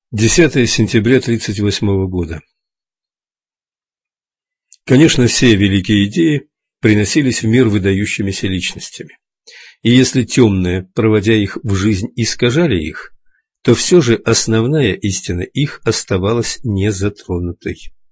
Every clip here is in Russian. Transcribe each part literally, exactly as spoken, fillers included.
десятое сентября тридцать восьмого года. Конечно, все великие идеи приносились в мир выдающимися личностями. И если темные, проводя их в жизнь, искажали их, то все же основная истина их оставалась незатронутой.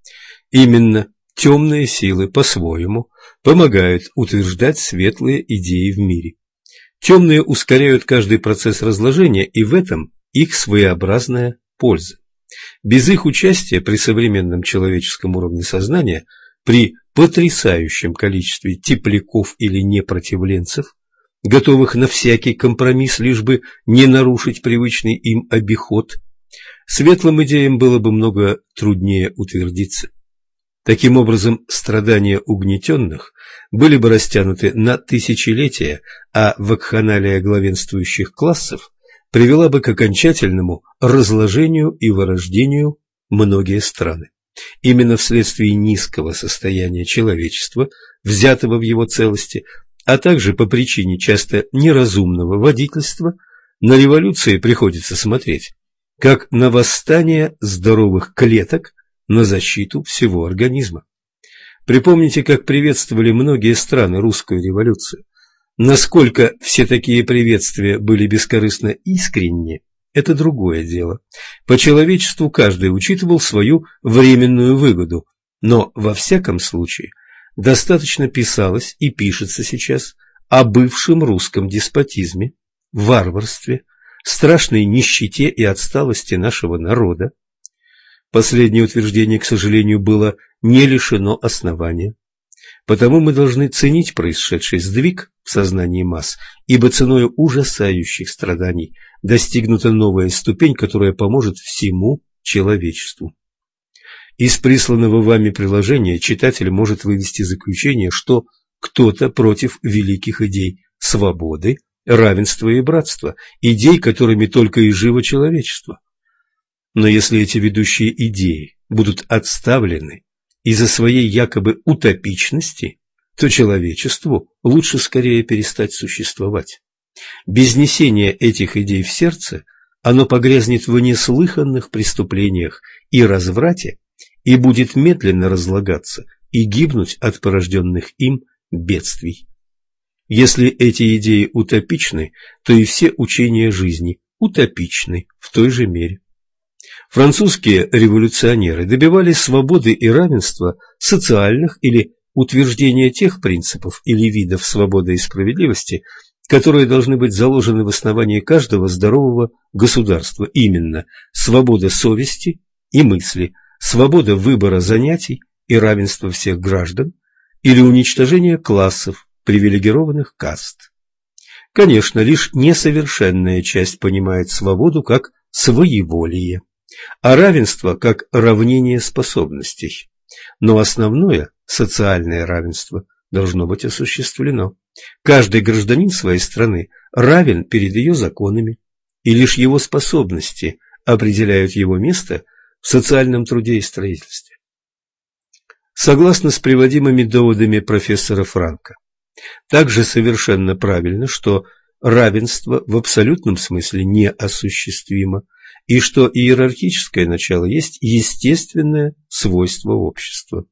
Именно темные силы по-своему помогают утверждать светлые идеи в мире. Темные ускоряют каждый процесс разложения, и в этом их своеобразная польза. Без их участия при современном человеческом уровне сознания, при потрясающем количестве тепляков или непротивленцев, готовых на всякий компромисс, лишь бы не нарушить привычный им обиход, светлым идеям было бы много труднее утвердиться. Таким образом, страдания угнетенных были бы растянуты на тысячелетия, а вакханалия главенствующих классов привела бы к окончательному разложению и вырождению многие страны. Именно вследствие низкого состояния человечества, взятого в его целости, а также по причине часто неразумного водительства, на революции приходится смотреть как на восстание здоровых клеток на защиту всего организма. Припомните, как приветствовали многие страны русскую революцию. Насколько все такие приветствия были бескорыстно искренни, это другое дело. По человечеству каждый учитывал свою временную выгоду, но во всяком случае достаточно писалось и пишется сейчас о бывшем русском деспотизме, варварстве, страшной нищете и отсталости нашего народа. Последнее утверждение, к сожалению, было не лишено основания. Потому мы должны ценить происшедший сдвиг в сознании масс, ибо ценой ужасающих страданий достигнута новая ступень, которая поможет всему человечеству. Из присланного вами приложения читатель может вывести заключение, что кто-то против великих идей свободы, равенства и братства, идей, которыми только и живо человечество. Но если эти ведущие идеи будут отставлены из-за своей якобы утопичности, то человечеству лучше скорее перестать существовать. Без несения этих идей в сердце оно погрязнет в неслыханных преступлениях и разврате и будет медленно разлагаться и гибнуть от порожденных им бедствий. Если эти идеи утопичны, то и все учения жизни утопичны в той же мере. Французские революционеры добивались свободы и равенства социальных или утверждения тех принципов или видов свободы и справедливости, которые должны быть заложены в основании каждого здорового государства, именно свобода совести и мысли, свобода выбора занятий и равенство всех граждан, или уничтожение классов, привилегированных каст. Конечно, лишь несовершенная часть понимает свободу как своеволие, а равенство как равнение способностей. Но основное социальное равенство должно быть осуществлено. Каждый гражданин своей страны равен перед ее законами, и лишь его способности определяют его место в социальном труде и строительстве. Согласно с приводимыми доводами профессора Франка, также совершенно правильно, что равенство в абсолютном смысле неосуществимо, и что иерархическое начало есть естественное свойство общества.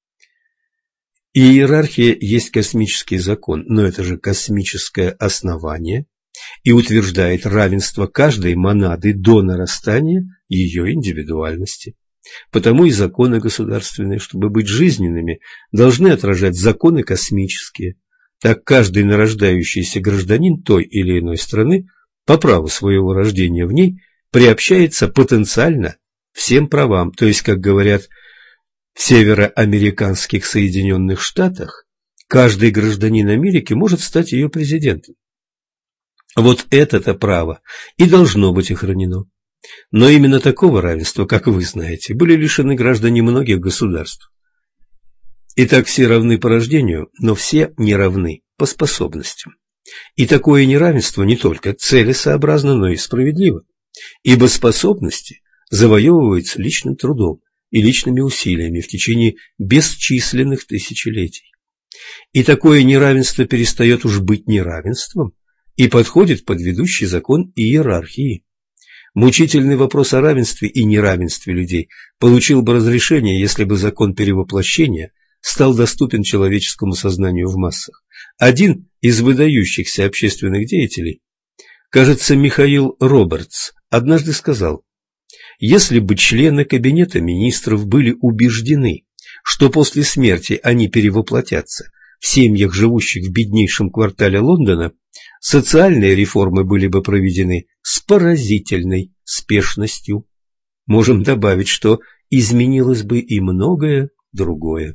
Иерархия есть космический закон, но это же космическое основание и утверждает равенство каждой монады до нарастания ее индивидуальности. Потому и законы государственные, чтобы быть жизненными, должны отражать законы космические. Так каждый нарождающийся гражданин той или иной страны по праву своего рождения в ней приобщается потенциально всем правам, то есть, как говорят в североамериканских Соединенных Штатах, каждый гражданин Америки может стать ее президентом. Вот это-то право и должно быть охранено. Но именно такого равенства, как вы знаете, были лишены граждане многих государств. Итак, все равны по рождению, но все не равны по способностям. И такое неравенство не только целесообразно, но и справедливо, ибо способности завоевываются личным трудом и личными усилиями в течение бесчисленных тысячелетий. И такое неравенство перестает уж быть неравенством и подходит под ведущий закон иерархии. Мучительный вопрос о равенстве и неравенстве людей получил бы разрешение, если бы закон перевоплощения стал доступен человеческому сознанию в массах. Один из выдающихся общественных деятелей, кажется, Михаил Робертс, однажды сказал: «Если бы члены Кабинета министров были убеждены, что после смерти они перевоплотятся в семьях, живущих в беднейшем квартале Лондона, социальные реформы были бы проведены с поразительной спешностью. Можем добавить, что изменилось бы и многое другое».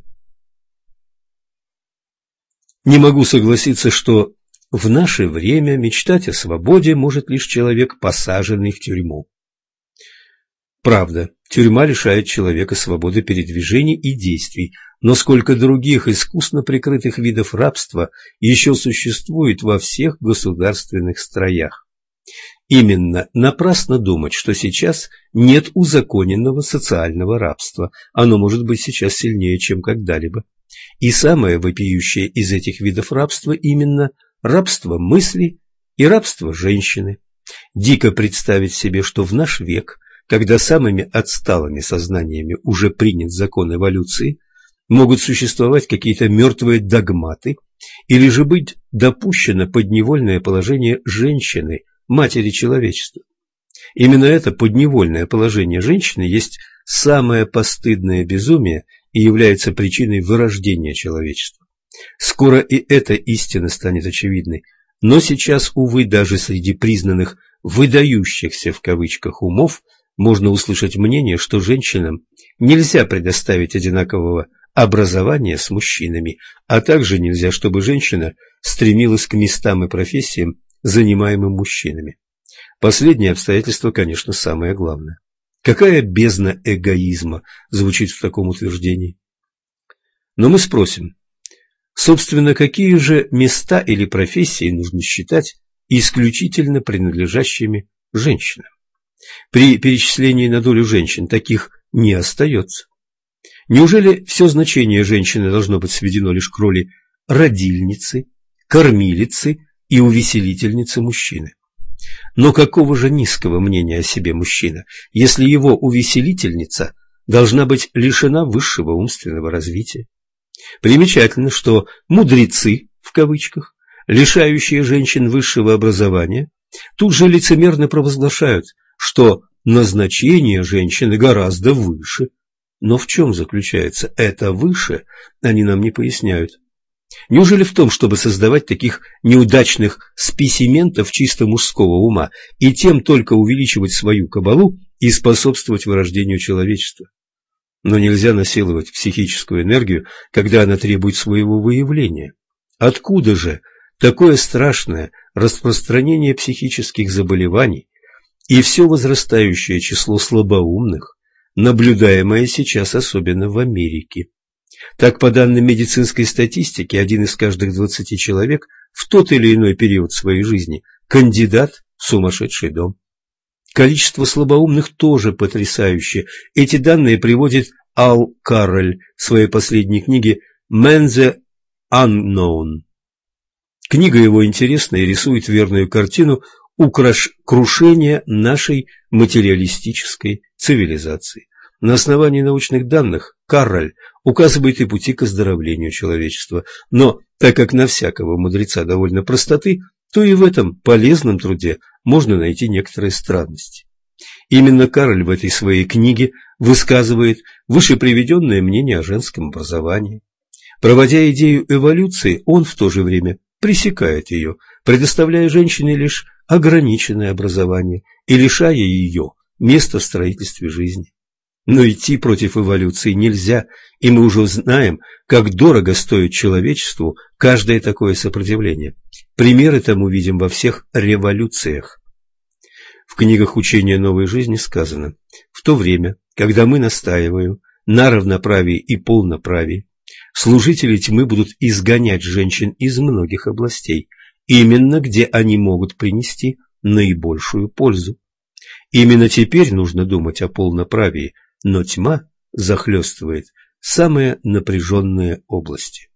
Не могу согласиться, что в наше время мечтать о свободе может лишь человек, посаженный в тюрьму. Правда, тюрьма лишает человека свободы передвижений и действий, но сколько других искусно прикрытых видов рабства еще существует во всех государственных строях. Именно напрасно думать, что сейчас нет узаконенного социального рабства, оно может быть сейчас сильнее, чем когда-либо. И самое вопиющее из этих видов рабства именно рабство мысли и рабство женщины. Дико представить себе, что в наш век, когда самыми отсталыми сознаниями уже принят закон эволюции, могут существовать какие-то мертвые догматы, или же быть допущено подневольное положение женщины, матери человечества. Именно это подневольное положение женщины есть самое постыдное безумие и является причиной вырождения человечества. Скоро и эта истина станет очевидной, но сейчас, увы, даже среди признанных «выдающихся» в кавычках умов можно услышать мнение, что женщинам нельзя предоставить одинакового образования с мужчинами, а также нельзя, чтобы женщина стремилась к местам и профессиям, занимаемым мужчинами. Последнее обстоятельство, конечно, самое главное. Какая бездна эгоизма звучит в таком утверждении? Но мы спросим, собственно, какие же места или профессии нужно считать исключительно принадлежащими женщинам? При перечислении на долю женщин таких не остается. Неужели все значение женщины должно быть сведено лишь к роли родильницы, кормилицы и увеселительницы мужчины? Но какого же низкого мнения о себе мужчина, если его увеселительница должна быть лишена высшего умственного развития? Примечательно, что «мудрецы», в кавычках, лишающие женщин высшего образования, тут же лицемерно провозглашают, что назначение женщины гораздо выше. Но в чем заключается это «выше», они нам не поясняют. Неужели в том, чтобы создавать таких неудачных спесиментов чисто мужского ума и тем только увеличивать свою кабалу и способствовать вырождению человечества? Но нельзя насиловать психическую энергию, когда она требует своего выявления. Откуда же такое страшное распространение психических заболеваний и все возрастающее число слабоумных, наблюдаемое сейчас особенно в Америке? Так, по данным медицинской статистики, один из каждых двадцати человек в тот или иной период своей жизни кандидат в сумасшедший дом. Количество слабоумных тоже потрясающее. Эти данные приводит Ал Каррель в своей последней книге «Man the Unknown». Книга его интересна и рисует верную картину украш... крушения нашей материалистической цивилизации. На основании научных данных Каррель указывает и пути к оздоровлению человечества, но так как на всякого мудреца довольно простоты, то и в этом полезном труде можно найти некоторые странности. Именно Каррель в этой своей книге высказывает вышеприведенное мнение о женском образовании. Проводя идею эволюции, он в то же время пресекает ее, предоставляя женщине лишь ограниченное образование и лишая ее места в строительстве жизни. Но идти против эволюции нельзя, и мы уже знаем, как дорого стоит человечеству каждое такое сопротивление. Примеры тому видим во всех революциях. В книгах учения новой жизни сказано: в то время, когда мы настаиваем на равноправии и полноправии, служители тьмы будут изгонять женщин из многих областей, именно где они могут принести наибольшую пользу. Именно теперь нужно думать о полноправии, но тьма захлестывает самые напряженные области.